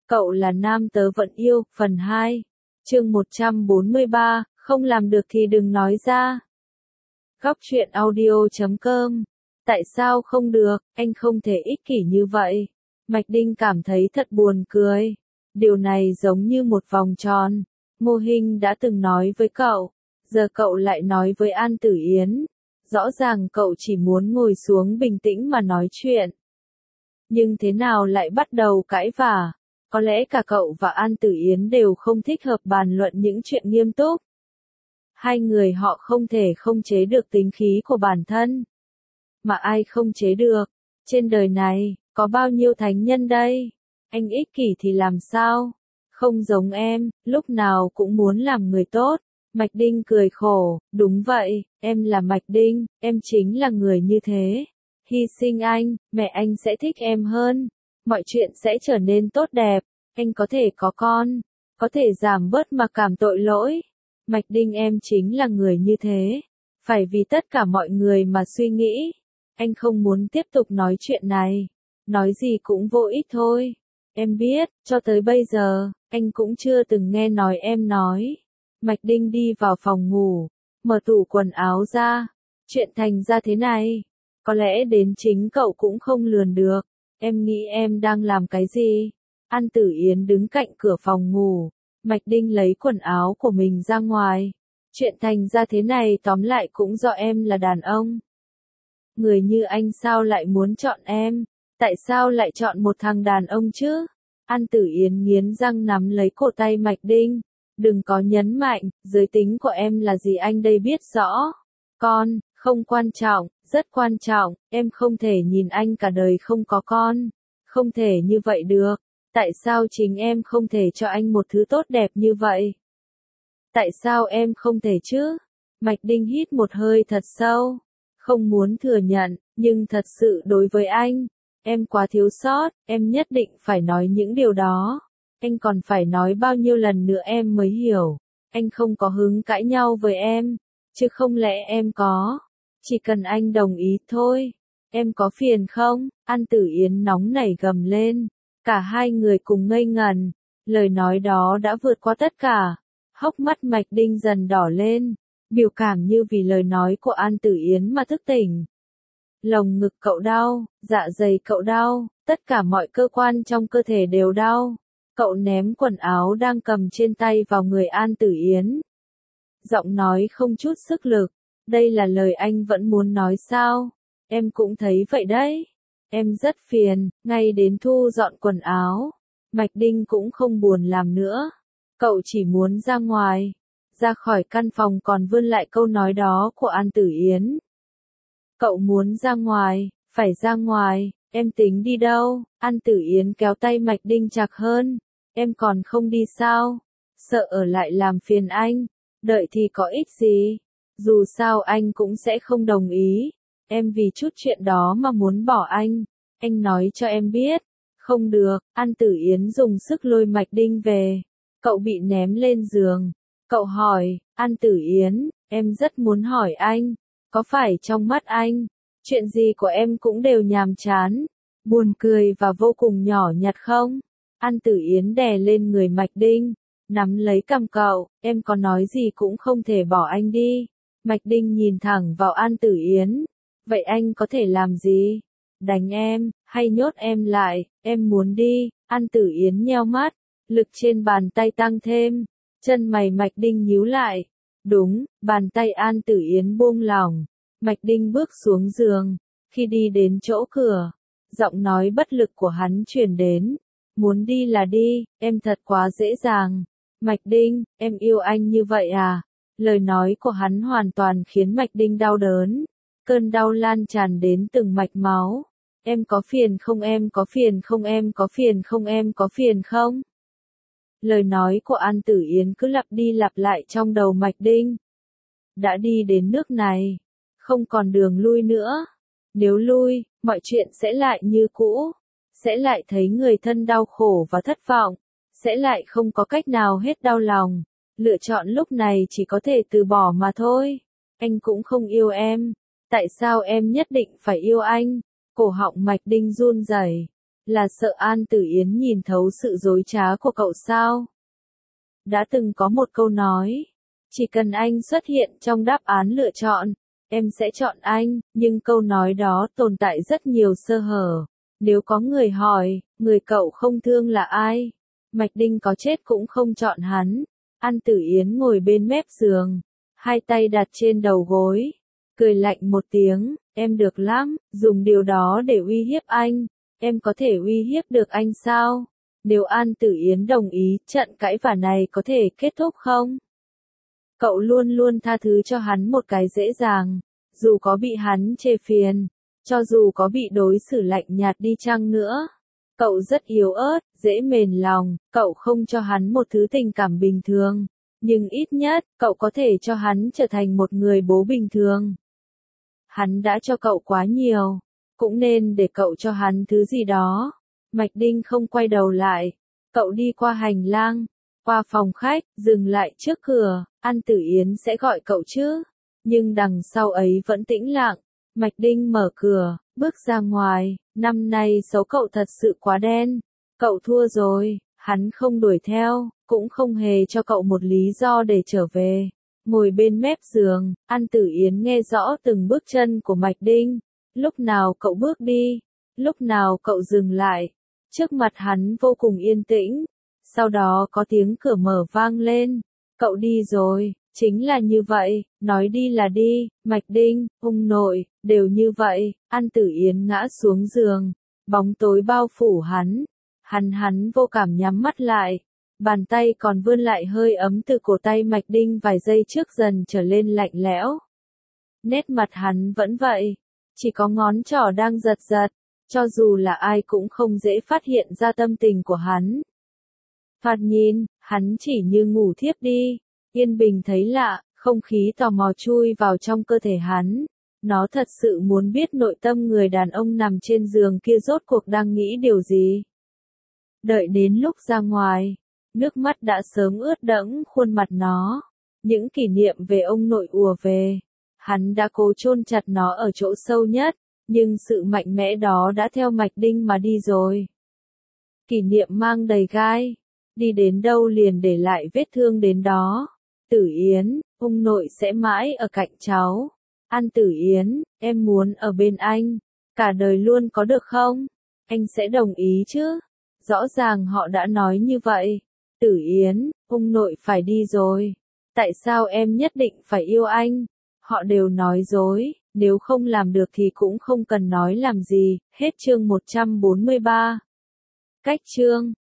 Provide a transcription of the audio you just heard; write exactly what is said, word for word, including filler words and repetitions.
Cậu là nam tớ vẫn yêu, phần hai. Chương một trăm bốn mươi ba, không làm được thì đừng nói ra. Góc truyện audio chấm com. Tại sao không được, anh không thể ích kỷ như vậy. Mạch Đinh cảm thấy thật buồn cười. Điều này giống như một vòng tròn. Ngô Hinh đã từng nói với cậu, giờ cậu lại nói với An Tử Yến. Rõ ràng cậu chỉ muốn ngồi xuống bình tĩnh mà nói chuyện. Nhưng thế nào lại bắt đầu cãi vả? Có lẽ cả cậu và An Tử Yến đều không thích hợp bàn luận những chuyện nghiêm túc. Hai người họ không thể không chế được tính khí của bản thân. Mà ai không chế được? Trên đời này, có bao nhiêu thánh nhân đây? Anh ích kỷ thì làm sao? Không giống em, lúc nào cũng muốn làm người tốt. Mạch Đinh cười khổ, đúng vậy, em là Mạch Đinh, em chính là người như thế. Hy sinh anh, mẹ anh sẽ thích em hơn. Mọi chuyện sẽ trở nên tốt đẹp, anh có thể có con, có thể giảm bớt mặc cảm tội lỗi. Mạch Đinh em chính là người như thế, phải vì tất cả mọi người mà suy nghĩ. Anh không muốn tiếp tục nói chuyện này, nói gì cũng vô ích thôi. Em biết, cho tới bây giờ, anh cũng chưa từng nghe nói em nói. Mạch Đinh đi vào phòng ngủ, mở tủ quần áo ra. Chuyện thành ra thế này, có lẽ đến chính cậu cũng không lường được. Em nghĩ em đang làm cái gì? An Tử Yến đứng cạnh cửa phòng ngủ. Mạch Đinh lấy quần áo của mình ra ngoài. Chuyện thành ra thế này tóm lại cũng do em là đàn ông. Người như anh sao lại muốn chọn em? Tại sao lại chọn một thằng đàn ông chứ? An Tử Yến nghiến răng nắm lấy cổ tay Mạch Đinh. Đừng có nhấn mạnh, giới tính của em là gì anh đây biết rõ. Con, không quan trọng, rất quan trọng, em không thể nhìn anh cả đời không có con. Không thể như vậy được. Tại sao chính em không thể cho anh một thứ tốt đẹp như vậy? Tại sao em không thể chứ? Mạch Đinh hít một hơi thật sâu. Không muốn thừa nhận, nhưng thật sự đối với anh, em quá thiếu sót, em nhất định phải nói những điều đó. Anh còn phải nói bao nhiêu lần nữa em mới hiểu. Anh không có hứng cãi nhau với em, chứ không lẽ em có. Chỉ cần anh đồng ý thôi. Em có phiền không? An Tử Yến nóng nảy gầm lên. Cả hai người cùng ngây ngần. Lời nói đó đã vượt qua tất cả. Hốc mắt Mạch Đinh dần đỏ lên. Biểu cảm như vì lời nói của An Tử Yến mà thức tỉnh. Lồng ngực cậu đau, dạ dày cậu đau, tất cả mọi cơ quan trong cơ thể đều đau. Cậu ném quần áo đang cầm trên tay vào người An Tử Yến. Giọng nói không chút sức lực. Đây là lời anh vẫn muốn nói sao? Em cũng thấy vậy đấy. Em rất phiền, ngay đến thu dọn quần áo. Mạch Đinh cũng không buồn làm nữa. Cậu chỉ muốn ra ngoài. Ra khỏi căn phòng còn vươn lại câu nói đó của An Tử Yến. Cậu muốn ra ngoài, phải ra ngoài, em tính đi đâu? An Tử Yến kéo tay Mạch Đinh chặt hơn. Em còn không đi sao? Sợ ở lại làm phiền anh. Đợi thì có ích gì? Dù sao anh cũng sẽ không đồng ý. Em vì chút chuyện đó mà muốn bỏ anh. Anh nói cho em biết. Không được, An Tử Yến dùng sức lôi Mạch Đinh về. Cậu bị ném lên giường. Cậu hỏi, An Tử Yến, em rất muốn hỏi anh. Có phải trong mắt anh, chuyện gì của em cũng đều nhàm chán, buồn cười và vô cùng nhỏ nhặt không? An Tử Yến đè lên người Mạch Đinh, nắm lấy cằm cậu, em có nói gì cũng không thể bỏ anh đi. Mạch Đinh nhìn thẳng vào An Tử Yến. Vậy anh có thể làm gì? Đánh em, hay nhốt em lại, em muốn đi. An Tử Yến nheo mắt, lực trên bàn tay tăng thêm, chân mày Mạch Đinh nhíu lại. Đúng, bàn tay An Tử Yến buông lỏng. Mạch Đinh bước xuống giường. Khi đi đến chỗ cửa, giọng nói bất lực của hắn truyền đến. Muốn đi là đi, em thật quá dễ dàng. Mạch Đinh, em yêu anh như vậy à? Lời nói của hắn hoàn toàn khiến Mạch Đinh đau đớn. Cơn đau lan tràn đến từng mạch máu. Em có phiền không em có phiền không em có phiền không em có phiền không? Lời nói của An Tử Yến cứ lặp đi lặp lại trong đầu Mạch Đinh. Đã đi đến nước này, không còn đường lui nữa. Nếu lui, mọi chuyện sẽ lại như cũ. Sẽ lại thấy người thân đau khổ và thất vọng. Sẽ lại không có cách nào hết đau lòng. Lựa chọn lúc này chỉ có thể từ bỏ mà thôi. Anh cũng không yêu em. Tại sao em nhất định phải yêu anh? Cổ họng Mạch Đinh run rẩy. Là sợ An Tử Yến nhìn thấu sự dối trá của cậu sao? Đã từng có một câu nói, chỉ cần anh xuất hiện trong đáp án lựa chọn, em sẽ chọn anh, nhưng câu nói đó tồn tại rất nhiều sơ hở. Nếu có người hỏi, người cậu không thương là ai? Mạch Đinh có chết cũng không chọn hắn. An Tử Yến ngồi bên mép giường, hai tay đặt trên đầu gối, cười lạnh một tiếng, em được lắm, dùng điều đó để uy hiếp anh. Em có thể uy hiếp được anh sao? Nếu An Tử Yến đồng ý, trận cãi vã này có thể kết thúc không? Cậu luôn luôn tha thứ cho hắn một cái dễ dàng, dù có bị hắn chê phiền, cho dù có bị đối xử lạnh nhạt đi chăng nữa. Cậu rất yếu ớt, dễ mềm lòng, cậu không cho hắn một thứ tình cảm bình thường, nhưng ít nhất, cậu có thể cho hắn trở thành một người bố bình thường. Hắn đã cho cậu quá nhiều, cũng nên để cậu cho hắn thứ gì đó. Mạch Đinh không quay đầu lại, cậu đi qua hành lang, qua phòng khách, dừng lại trước cửa. An Tử Yến sẽ gọi cậu chứ, nhưng đằng sau ấy vẫn tĩnh lặng. Mạch Đinh mở cửa, bước ra ngoài, năm nay xấu cậu thật sự quá đen, cậu thua rồi. Hắn không đuổi theo, cũng không hề cho cậu một lý do để trở về. Ngồi bên mép giường, An Tử Yến nghe rõ từng bước chân của Mạch Đinh. Lúc nào cậu bước đi, lúc nào cậu dừng lại. Trước mặt hắn vô cùng yên tĩnh, sau đó có tiếng cửa mở vang lên. Cậu đi rồi, chính là như vậy, nói đi là đi. Mạch Đinh, ông nội, đều như vậy. An Tử Yến ngã xuống giường, bóng tối bao phủ hắn. Hắn hắn vô cảm nhắm mắt lại, bàn tay còn vươn lại hơi ấm từ cổ tay Mạch Đinh vài giây trước dần trở lên lạnh lẽo. Nét mặt hắn vẫn vậy, chỉ có ngón trỏ đang giật giật, cho dù là ai cũng không dễ phát hiện ra tâm tình của hắn. Thoạt nhìn, hắn chỉ như ngủ thiếp đi. Yên Bình thấy lạ, không khí tò mò chui vào trong cơ thể hắn. Nó thật sự muốn biết nội tâm người đàn ông nằm trên giường kia rốt cuộc đang nghĩ điều gì. Đợi đến lúc ra ngoài, nước mắt đã sớm ướt đẫm khuôn mặt nó. Những kỷ niệm về ông nội ùa về. Hắn đã cố chôn chặt nó ở chỗ sâu nhất, nhưng sự mạnh mẽ đó đã theo Mạch Đinh mà đi rồi. Kỷ niệm mang đầy gai, đi đến đâu liền để lại vết thương đến đó. Tử Yến, ông nội sẽ mãi ở cạnh cháu. An Tử Yến, em muốn ở bên anh, cả đời luôn có được không? Anh sẽ đồng ý chứ? Rõ ràng họ đã nói như vậy. Tử Yến, ông nội phải đi rồi. Tại sao em nhất định phải yêu anh? Họ đều nói dối, nếu không làm được thì cũng không cần nói làm gì. Hết chương một trăm bốn mươi ba. Cách chương